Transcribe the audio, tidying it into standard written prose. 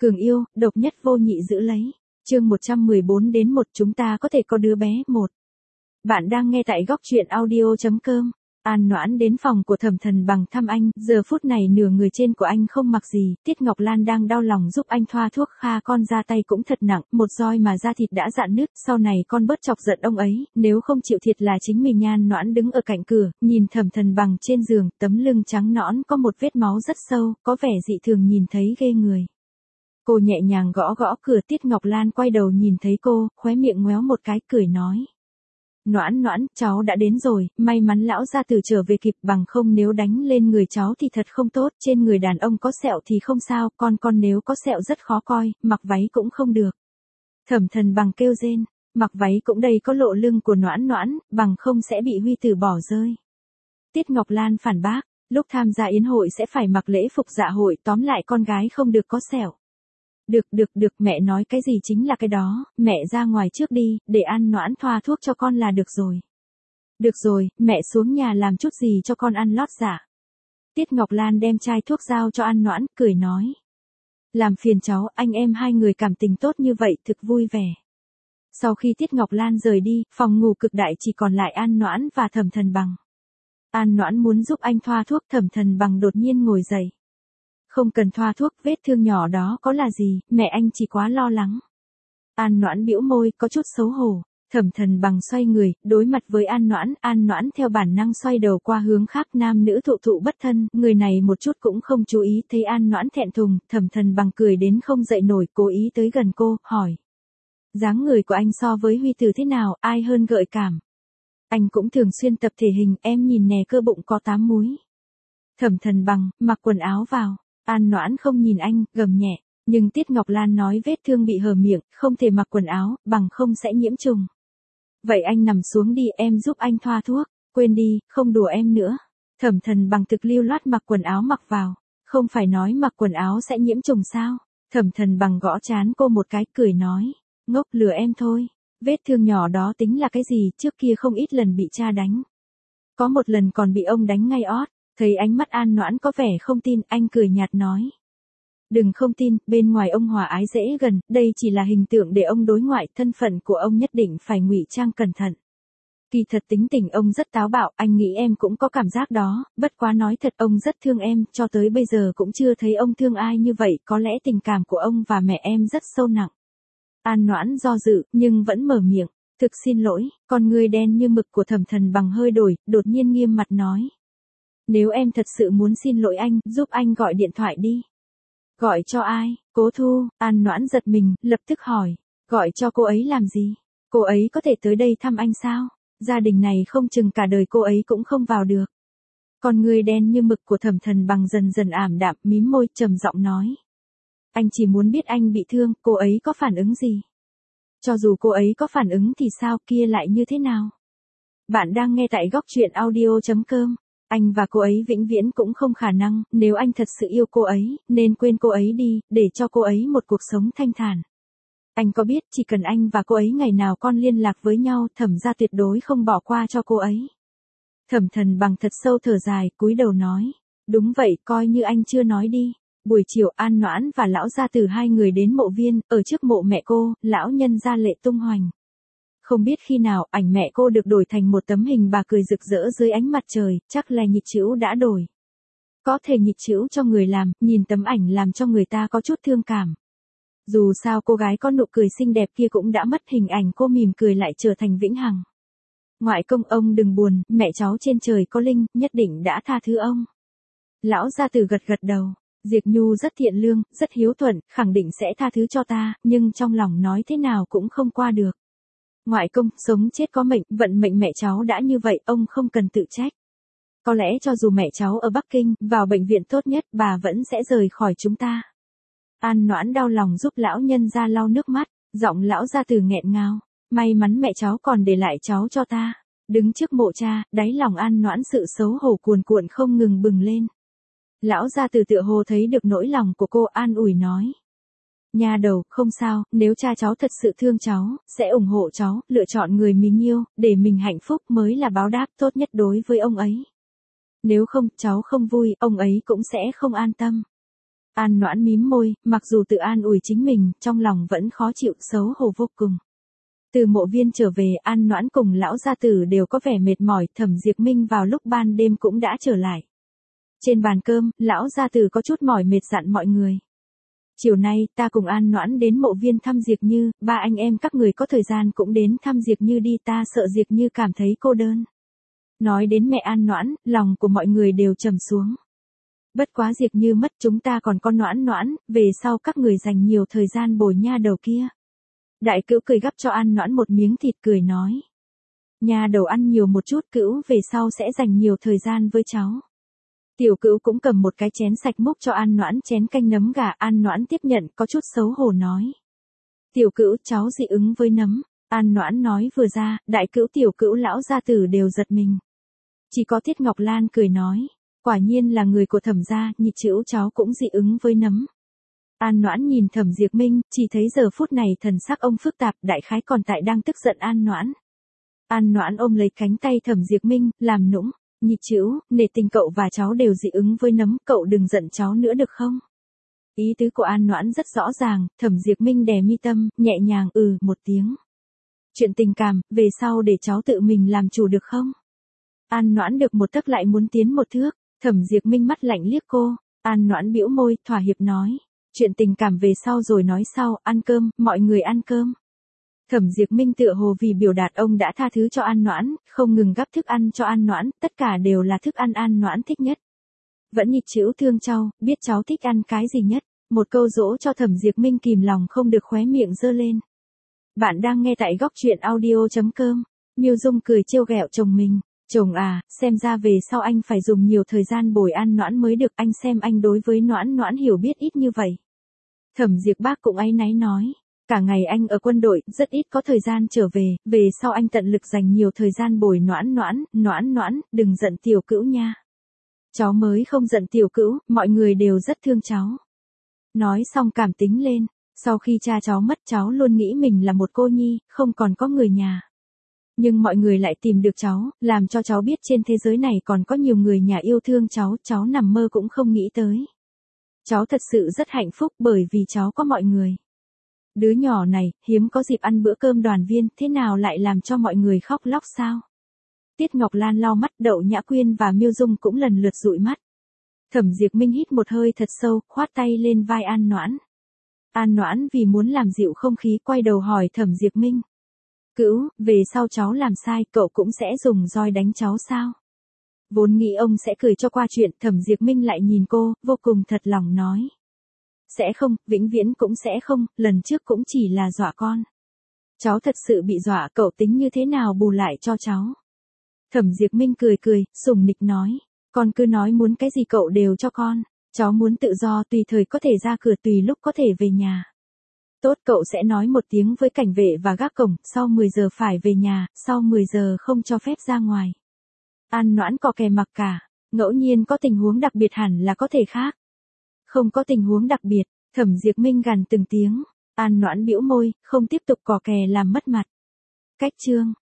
Cường yêu, độc nhất vô nhị giữ lấy. Chương 114 đến 1 chúng ta có thể có đứa bé 1. Bạn đang nghe tại góc truyện audio.com. An Noãn đến phòng của Thẩm Thần Bằng thăm anh, giờ phút này nửa người trên của anh không mặc gì, Tiết Ngọc Lan đang đau lòng giúp anh thoa thuốc Kha con ra tay cũng thật nặng, một roi mà da thịt đã rạn nứt, sau này con bớt chọc giận ông ấy, nếu không chịu thiệt là chính mình. An Noãn đứng ở cạnh cửa, nhìn Thẩm Thần Bằng trên giường, tấm lưng trắng nõn có một vết máu rất sâu, có vẻ dị thường nhìn thấy ghê người. Cô nhẹ nhàng gõ gõ cửa, Tiết Ngọc Lan quay đầu nhìn thấy cô, khóe miệng ngoéo một cái cười nói. Noãn Noãn, cháu đã đến rồi, may mắn lão gia tử trở về kịp, bằng không nếu đánh lên người cháu thì thật không tốt, trên người đàn ông có sẹo thì không sao, con nếu có sẹo rất khó coi, mặc váy cũng không được. Thẩm Thần Bằng kêu rên, mặc váy cũng đây có lộ lưng của Noãn Noãn, bằng không sẽ bị Huy Tử bỏ rơi. Tiết Ngọc Lan phản bác, lúc tham gia yến hội sẽ phải mặc lễ phục dạ hội, tóm lại con gái không được có sẹo. Được, mẹ nói cái gì chính là cái đó, mẹ ra ngoài trước đi, để An Noãn thoa thuốc cho con là được rồi. Được rồi, mẹ xuống nhà làm chút gì cho con ăn lót dạ. Tiết Ngọc Lan đem chai thuốc giao cho An Noãn, cười nói. Làm phiền cháu, anh em hai người cảm tình tốt như vậy, thực vui vẻ. Sau khi Tiết Ngọc Lan rời đi, phòng ngủ cực đại chỉ còn lại An Noãn và Thẩm Thần Bằng. An Noãn muốn giúp anh thoa thuốc, Thẩm Thần Bằng đột nhiên ngồi dậy. Không cần thoa thuốc, vết thương nhỏ đó có là gì, mẹ anh chỉ quá lo lắng. An Noãn bĩu môi, có chút xấu hổ. Thẩm Thần Bằng xoay người, đối mặt với An Noãn theo bản năng xoay đầu qua hướng khác, nam nữ thụ bất thân, người này một chút cũng không chú ý, thấy An Noãn thẹn thùng, Thẩm Thần Bằng cười đến không dậy nổi, cố ý tới gần cô, hỏi. Dáng người của anh so với Huy Tử thế nào, ai hơn gợi cảm? Anh cũng thường xuyên tập thể hình, em nhìn nè, cơ bụng có 8 múi. Thẩm Thần Bằng, mặc quần áo vào. An Noãn không nhìn anh, gầm nhẹ, nhưng Tiết Ngọc Lan nói vết thương bị hở miệng, không thể mặc quần áo, bằng không sẽ nhiễm trùng. Vậy anh nằm xuống đi, em giúp anh thoa thuốc, quên đi, không đùa em nữa. Thẩm Thần Bằng thực lưu loát mặc quần áo mặc vào, không phải nói mặc quần áo sẽ nhiễm trùng sao? Thẩm Thần Bằng gõ trán cô một cái, cười nói, ngốc, lừa em thôi, vết thương nhỏ đó tính là cái gì, trước kia không ít lần bị cha đánh. Có một lần còn bị ông đánh ngay ót. Thấy ánh mắt An Noãn có vẻ không tin, anh cười nhạt nói. Đừng không tin, bên ngoài ông hòa ái dễ gần, đây chỉ là hình tượng để ông đối ngoại, thân phận của ông nhất định phải ngụy trang cẩn thận. Kỳ thật tính tình ông rất táo bạo, anh nghĩ em cũng có cảm giác đó, bất quá nói thật ông rất thương em, cho tới bây giờ cũng chưa thấy ông thương ai như vậy, có lẽ tình cảm của ông và mẹ em rất sâu nặng. An Noãn do dự, nhưng vẫn mở miệng, thực xin lỗi, con người đen như mực của Thẩm Thần Bằng hơi đổi, đột nhiên nghiêm mặt nói. Nếu em thật sự muốn xin lỗi anh, giúp anh gọi điện thoại đi. Gọi cho ai? Cố Thu, An Noãn giật mình, lập tức hỏi. Gọi cho cô ấy làm gì? Cô ấy có thể tới đây thăm anh sao? Gia đình này không chừng cả đời cô ấy cũng không vào được. Con người đen như mực của Thẩm Thần Bằng dần dần ảm đạm, mím môi, trầm giọng nói. Anh chỉ muốn biết anh bị thương, cô ấy có phản ứng gì? Cho dù cô ấy có phản ứng thì sao, kia lại như thế nào? Bạn đang nghe tại góc truyện audio.com. Anh và cô ấy vĩnh viễn cũng không khả năng, nếu anh thật sự yêu cô ấy, nên quên cô ấy đi, để cho cô ấy một cuộc sống thanh thản. Anh có biết, chỉ cần anh và cô ấy ngày nào con liên lạc với nhau, Thẩm gia tuyệt đối không bỏ qua cho cô ấy. Thẩm Thần Bằng thật sâu thở dài, cúi đầu nói. Đúng vậy, coi như anh chưa nói đi. Buổi chiều An Noãn và lão gia tử hai người đến mộ viên, ở trước mộ mẹ cô, lão nhân gia lệ tung hoành. Không biết khi nào ảnh mẹ cô được đổi thành một tấm hình bà cười rực rỡ dưới ánh mặt trời, chắc là nhịp chữ đã đổi. Có thể nhịp chữ cho người làm, nhìn tấm ảnh làm cho người ta có chút thương cảm. Dù sao cô gái có nụ cười xinh đẹp kia cũng đã mất, hình ảnh cô mỉm cười lại trở thành vĩnh hằng. Ngoại công ông đừng buồn, mẹ cháu trên trời có linh, nhất định đã tha thứ ông. Lão gia tử gật gật đầu. Diệp Nhu rất thiện lương, rất hiếu thuận, khẳng định sẽ tha thứ cho ta, nhưng trong lòng nói thế nào cũng không qua được. Ngoại công, sống chết có mệnh, vận mệnh mẹ cháu đã như vậy, ông không cần tự trách. Có lẽ cho dù mẹ cháu ở Bắc Kinh, vào bệnh viện tốt nhất, bà vẫn sẽ rời khỏi chúng ta. An Noãn đau lòng giúp lão nhân ra lau nước mắt, giọng lão gia tử nghẹn ngào. May mắn mẹ cháu còn để lại cháu cho ta. Đứng trước mộ cha, đáy lòng An Noãn sự xấu hổ cuồn cuộn không ngừng bừng lên. Lão gia tử tựa hồ thấy được nỗi lòng của cô, an ủi nói. Nha đầu, không sao, nếu cha cháu thật sự thương cháu, sẽ ủng hộ cháu, lựa chọn người mình yêu, để mình hạnh phúc mới là báo đáp tốt nhất đối với ông ấy. Nếu không, cháu không vui, ông ấy cũng sẽ không an tâm. An Noãn mím môi, mặc dù tự an ủi chính mình, trong lòng vẫn khó chịu, xấu hổ vô cùng. Từ mộ viên trở về, An Noãn cùng lão gia tử đều có vẻ mệt mỏi, Thẩm Diệp Minh vào lúc ban đêm cũng đã trở lại. Trên bàn cơm, lão gia tử có chút mỏi mệt dặn mọi người. Chiều nay, ta cùng An Noãn đến mộ viên thăm Diệp Như, ba anh em các người có thời gian cũng đến thăm Diệp Như đi, ta sợ Diệp Như cảm thấy cô đơn. Nói đến mẹ An Noãn, lòng của mọi người đều trầm xuống. Bất quá Diệp Như mất, chúng ta còn có Noãn Noãn, về sau các người dành nhiều thời gian bồi nha đầu kia. Đại cữu cười gắp cho An Noãn một miếng thịt, cười nói. Nha đầu ăn nhiều một chút, cữu về sau sẽ dành nhiều thời gian với cháu. Tiểu cữu cũng cầm một cái chén sạch múc cho An Noãn chén canh nấm gà. An Noãn tiếp nhận, có chút xấu hổ nói. Tiểu cữu, cháu dị ứng với nấm. An Noãn nói vừa ra, đại cữu tiểu cữu lão gia tử đều giật mình. Chỉ có Tiết Ngọc Lan cười nói. Quả nhiên là người của Thẩm gia, nhị cữu cháu cũng dị ứng với nấm. An Noãn nhìn Thẩm Diệp Minh, chỉ thấy giờ phút này thần sắc ông phức tạp, đại khái còn tại đang tức giận An Noãn. An Noãn ôm lấy cánh tay Thẩm Diệp Minh, làm nũng. Nhị cữu, nể tình cậu và cháu đều dị ứng với nấm, cậu đừng giận cháu nữa được không? Ý tứ của An Noãn rất rõ ràng, Thẩm Diệp Minh đè mi tâm, nhẹ nhàng một tiếng. Chuyện tình cảm, về sau để cháu tự mình làm chủ được không? An Noãn được một tấc lại muốn tiến một thước, Thẩm Diệp Minh mắt lạnh liếc cô, An Noãn bĩu môi, thỏa hiệp nói. Chuyện tình cảm về sau rồi nói sau, ăn cơm, mọi người ăn cơm. Thẩm Diệp Minh tựa hồ vì biểu đạt ông đã tha thứ cho An Noãn, không ngừng gắp thức ăn cho An Noãn, tất cả đều là thức ăn An Noãn thích nhất. Vẫn nhịt chữ thương cháu, biết cháu thích ăn cái gì nhất. Một câu dỗ cho Thẩm Diệp Minh kìm lòng không được khóe miệng giơ lên. Bạn đang nghe tại góc truyện audio.com. Miêu Dung cười trêu ghẹo chồng mình. Chồng à, xem ra về sau anh phải dùng nhiều thời gian bồi An Noãn mới được, anh xem anh đối với Noãn Noãn hiểu biết ít như vậy. Thẩm Diệp Bác cũng áy náy nói. Cả ngày anh ở quân đội, rất ít có thời gian trở về sau anh tận lực dành nhiều thời gian bồi Noãn Noãn, Noãn Noãn, đừng giận tiểu cữu nha. Cháu mới không giận tiểu cữu, mọi người đều rất thương cháu. Nói xong cảm tính lên, sau khi cha cháu mất cháu luôn nghĩ mình là một cô nhi, không còn có người nhà. Nhưng mọi người lại tìm được cháu, làm cho cháu biết trên thế giới này còn có nhiều người nhà yêu thương cháu nằm mơ cũng không nghĩ tới. Cháu thật sự rất hạnh phúc bởi vì cháu có mọi người. Đứa nhỏ này, hiếm có dịp ăn bữa cơm đoàn viên, thế nào lại làm cho mọi người khóc lóc sao? Tiết Ngọc Lan lau mắt, Đậu Nhã Quyên và Miêu Dung cũng lần lượt dụi mắt. Thẩm Diệp Minh hít một hơi thật sâu, khoát tay lên vai An Noãn. An Noãn vì muốn làm dịu không khí quay đầu hỏi Thẩm Diệp Minh. Cữu, về sau cháu làm sai, cậu cũng sẽ dùng roi đánh cháu sao? Vốn nghĩ ông sẽ cười cho qua chuyện, Thẩm Diệp Minh lại nhìn cô, vô cùng thật lòng nói. Sẽ không, vĩnh viễn cũng sẽ không, lần trước cũng chỉ là dọa con. Cháu thật sự bị dọa, cậu tính như thế nào bù lại cho cháu? Thẩm Diệp Minh cười, sùng nịch nói. Con cứ nói muốn cái gì cậu đều cho con. Cháu muốn tự do, tùy thời có thể ra cửa, tùy lúc có thể về nhà. Tốt, cậu sẽ nói một tiếng với cảnh vệ và gác cổng, sau 10 giờ phải về nhà, sau 10 giờ không cho phép ra ngoài. An Noãn có kè mặc cả, ngẫu nhiên có tình huống đặc biệt hẳn là có thể khác. Không có tình huống đặc biệt, Thẩm Diệp Minh gằn từng tiếng, An Noãn bĩu môi, không tiếp tục cò kè làm mất mặt. Cách chương